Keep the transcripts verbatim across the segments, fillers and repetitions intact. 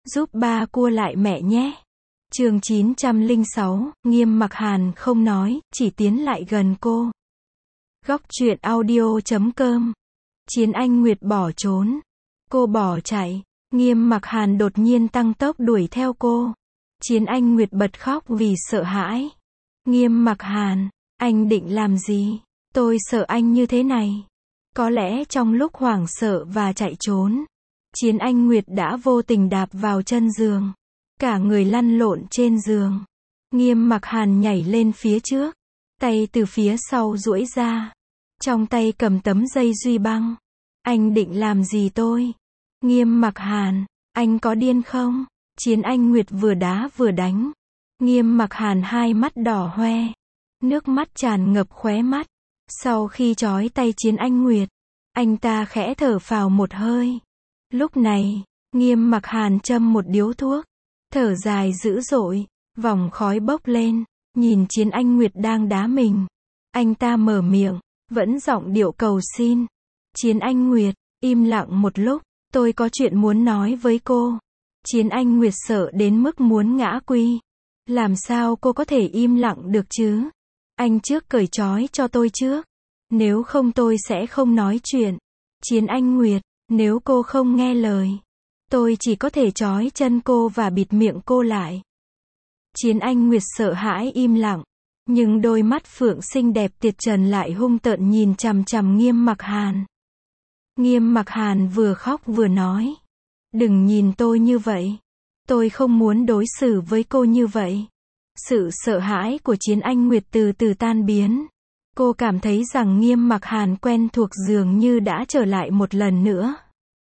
Giúp ba cua lại mẹ nhé. Chương chín trăm lẻ sáu, Nghiêm Mặc Hàn không nói, chỉ tiến lại gần cô. Góc truyện audio chấm com. Chiến Anh Nguyệt bỏ trốn. Cô bỏ chạy. Nghiêm Mặc Hàn đột nhiên tăng tốc đuổi theo cô. Chiến Anh Nguyệt bật khóc vì sợ hãi. Nghiêm Mặc Hàn, anh định làm gì? Tôi sợ anh như thế này. Có lẽ trong lúc hoảng sợ và chạy trốn, Chiến Anh Nguyệt đã vô tình đạp vào chân giường. Cả người lăn lộn trên giường. Nghiêm Mặc Hàn nhảy lên phía trước. Tay từ phía sau duỗi ra. Trong tay cầm tấm dây duy băng. Anh định làm gì tôi? Nghiêm Mặc Hàn, anh có điên không? Chiến Anh Nguyệt vừa đá vừa đánh. Nghiêm Mặc Hàn hai mắt đỏ hoe. Nước mắt tràn ngập khóe mắt. Sau khi trói tay Chiến Anh Nguyệt, anh ta khẽ thở phào một hơi. Lúc này, Nghiêm Mặc Hàn châm một điếu thuốc. Thở dài dữ dội, vòng khói bốc lên, nhìn Chiến Anh Nguyệt đang đá mình. Anh ta mở miệng, vẫn giọng điệu cầu xin. Chiến Anh Nguyệt, im lặng một lúc, tôi có chuyện muốn nói với cô. Chiến Anh Nguyệt sợ đến mức muốn ngã quy. Làm sao cô có thể im lặng được chứ? Anh trước cởi trói cho tôi trước. Nếu không tôi sẽ không nói chuyện. Chiến Anh Nguyệt, nếu cô không nghe lời, tôi chỉ có thể trói chân cô và bịt miệng cô lại. Chiến Anh Nguyệt sợ hãi im lặng. Nhưng đôi mắt phượng xinh đẹp tiệt trần lại hung tợn nhìn chằm chằm Nghiêm Mặc Hàn. Nghiêm Mặc Hàn vừa khóc vừa nói. Đừng nhìn tôi như vậy. Tôi không muốn đối xử với cô như vậy. Sự sợ hãi của Chiến Anh Nguyệt từ từ tan biến. Cô cảm thấy rằng Nghiêm Mặc Hàn quen thuộc dường như đã trở lại một lần nữa.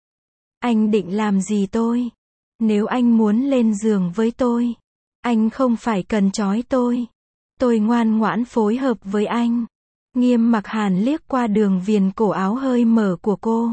Anh định làm gì tôi? Nếu anh muốn lên giường với tôi, anh không phải cần trói tôi. Tôi ngoan ngoãn phối hợp với anh. Nghiêm Mặc Hàn liếc qua đường viền cổ áo hơi mở của cô.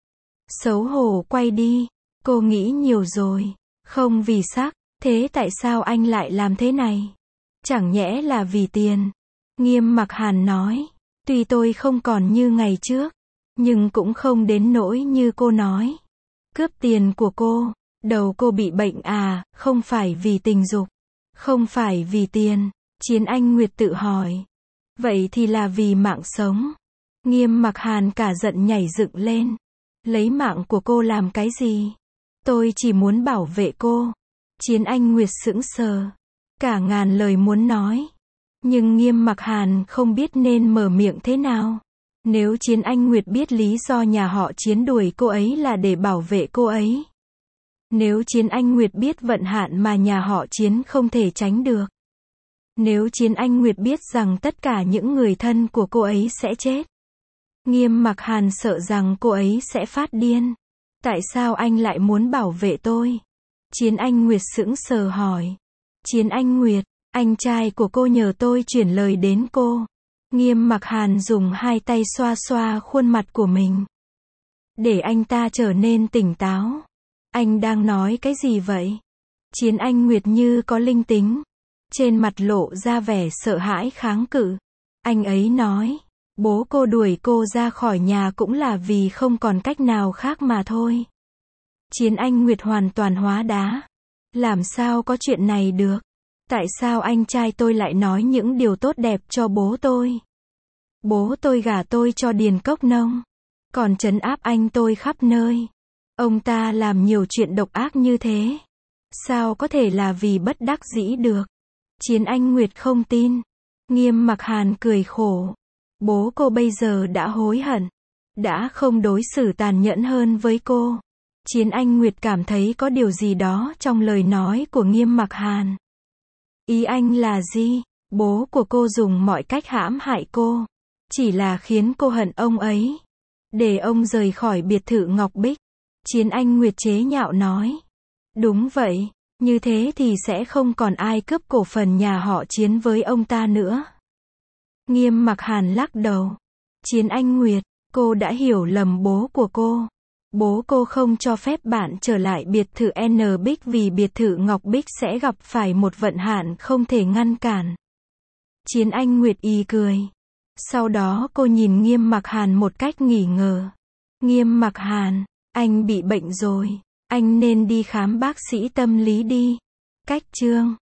Xấu hổ quay đi. Cô nghĩ nhiều rồi. Không vì sắc. Thế tại sao anh lại làm thế này? Chẳng nhẽ là vì tiền? Nghiêm Mặc Hàn nói. Tuy tôi không còn như ngày trước, nhưng cũng không đến nỗi như cô nói. Cướp tiền của cô. Đầu cô bị bệnh à? Không phải vì tình dục. Không phải vì tiền. Chiến Anh Nguyệt tự hỏi. Vậy thì là vì mạng sống. Nghiêm Mặc Hàn cả giận nhảy dựng lên. Lấy mạng của cô làm cái gì? Tôi chỉ muốn bảo vệ cô. Chiến Anh Nguyệt sững sờ. Cả ngàn lời muốn nói. Nhưng Nghiêm Mặc Hàn không biết nên mở miệng thế nào. Nếu Chiến Anh Nguyệt biết lý do nhà họ Chiến đuổi cô ấy là để bảo vệ cô ấy. Nếu Chiến Anh Nguyệt biết vận hạn mà nhà họ Chiến không thể tránh được. Nếu Chiến Anh Nguyệt biết rằng tất cả những người thân của cô ấy sẽ chết. Nghiêm Mặc Hàn sợ rằng cô ấy sẽ phát điên. Tại sao anh lại muốn bảo vệ tôi? Chiến Anh Nguyệt sững sờ hỏi. Chiến Anh Nguyệt, anh trai của cô nhờ tôi chuyển lời đến cô. Nghiêm Mặc Hàn dùng hai tay xoa xoa khuôn mặt của mình. Để anh ta trở nên tỉnh táo. Anh đang nói cái gì vậy? Chiến Anh Nguyệt như có linh tính. Trên mặt lộ ra vẻ sợ hãi kháng cự. Anh ấy nói. Bố cô đuổi cô ra khỏi nhà cũng là vì không còn cách nào khác mà thôi. Chiến Anh Nguyệt hoàn toàn hóa đá. Làm sao có chuyện này được? Tại sao anh trai tôi lại nói những điều tốt đẹp cho bố tôi? Bố tôi gả tôi cho Điền Cốc Nông. Còn trấn áp anh tôi khắp nơi. Ông ta làm nhiều chuyện độc ác như thế. Sao có thể là vì bất đắc dĩ được? Chiến Anh Nguyệt không tin. Nghiêm Mặc Hàn cười khổ. Bố cô bây giờ đã hối hận. Đã không đối xử tàn nhẫn hơn với cô. Chiến Anh Nguyệt cảm thấy có điều gì đó trong lời nói của Nghiêm Mặc Hàn. Ý anh là gì? Bố của cô dùng mọi cách hãm hại cô. Chỉ là khiến cô hận ông ấy. Để ông rời khỏi biệt thự Ngọc Bích. Chiến Anh Nguyệt chế nhạo nói. Đúng vậy. Như thế thì sẽ không còn ai cướp cổ phần nhà họ Chiến với ông ta nữa. Nghiêm Mặc Hàn lắc đầu. Chiến Anh Nguyệt, cô đã hiểu lầm bố của cô. Bố cô không cho phép bạn trở lại biệt thự N Bích vì biệt thự Ngọc Bích sẽ gặp phải một vận hạn không thể ngăn cản. Chiến Anh Nguyệt y cười. Sau đó cô nhìn Nghiêm Mặc Hàn một cách nghi ngờ. Nghiêm Mặc Hàn, anh bị bệnh rồi. Anh nên đi khám bác sĩ tâm lý đi. Cách chương